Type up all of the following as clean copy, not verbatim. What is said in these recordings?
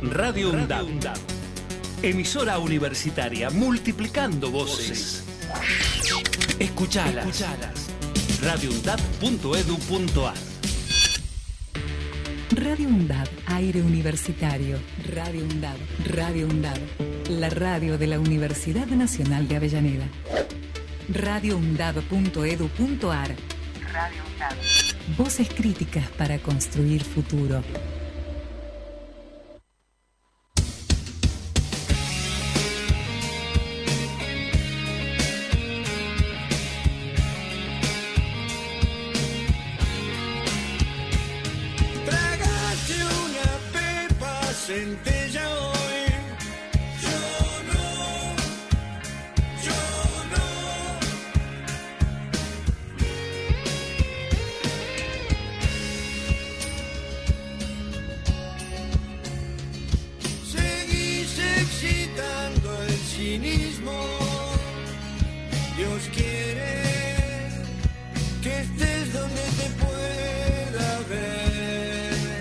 Radio UNDAB. Emisora universitaria multiplicando voces. Escuchalas. radioundab.edu.ar. Radio UNDAB, aire universitario. Radio UNDAB, Radio UNDAB, la radio de la Universidad Nacional de Avellaneda. radioundab.edu.ar. Radio UNDAB. Voces críticas para construir futuro. Centella hoy, yo no. Seguís excitando el cinismo. Dios quiere que estés donde te pueda ver.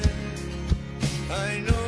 Ay, no.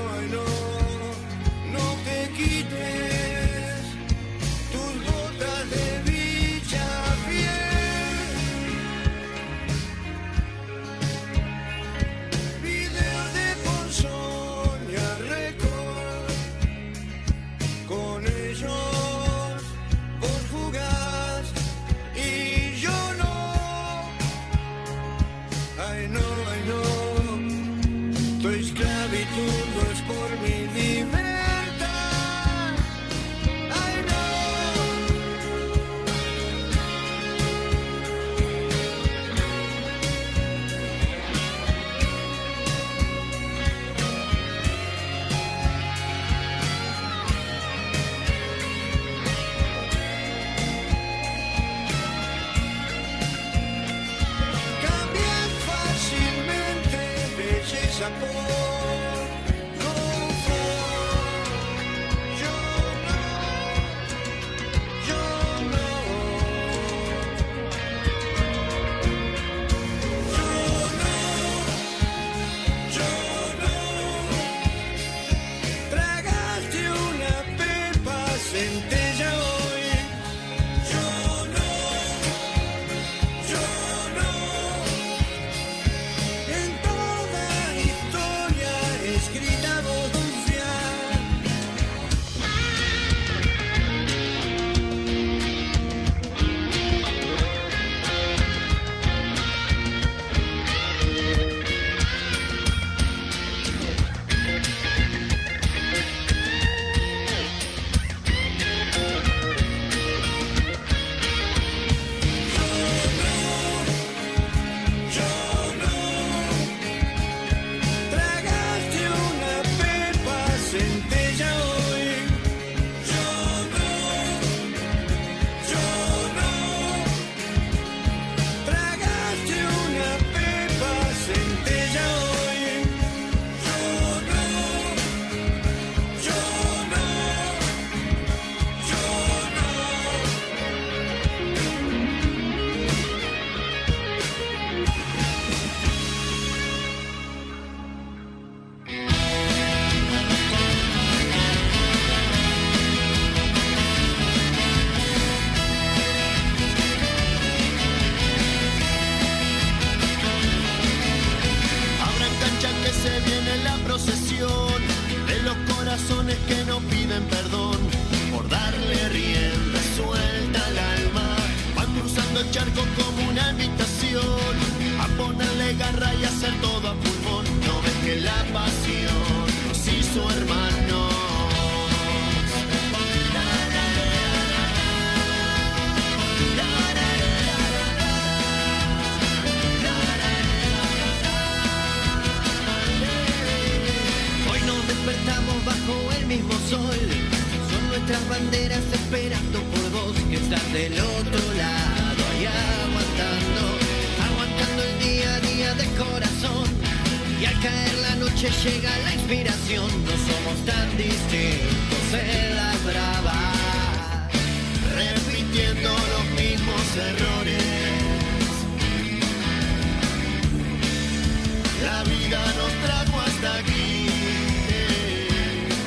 La vida nos trajo hasta aquí.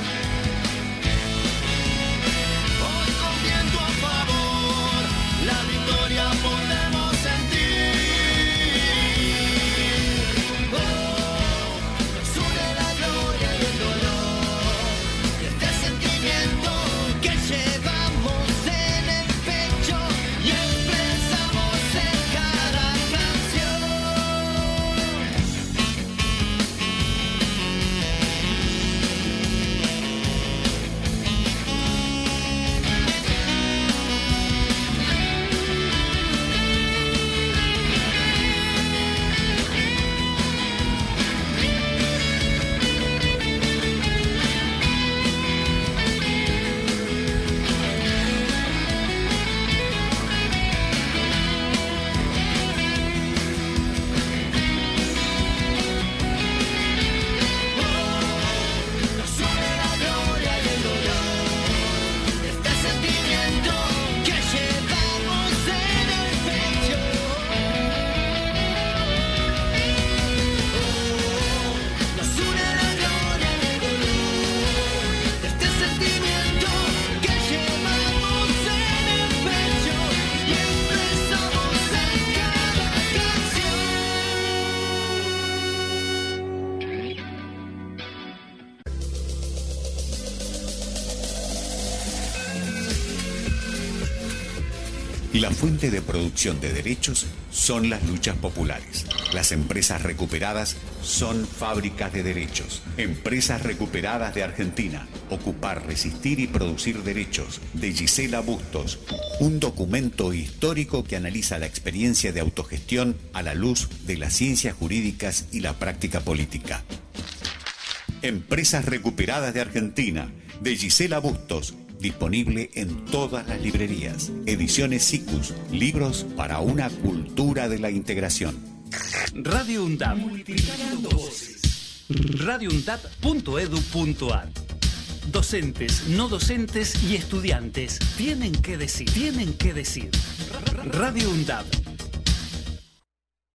La fuente de producción de derechos son las luchas populares. Las empresas recuperadas son fábricas de derechos. Empresas recuperadas de Argentina. Ocupar, resistir y producir derechos. De Gisela Bustos. Un documento histórico que analiza la experiencia de autogestión a la luz de las ciencias jurídicas y la práctica política. Empresas recuperadas de Argentina. De Gisela Bustos. Disponible en todas las librerías. Ediciones SICUS. Libros para una cultura de la integración. Radio UNDAB. Multiplicando voces. radioundab.edu.ar. Docentes, no docentes y estudiantes tienen que decir. Radio UNDAB.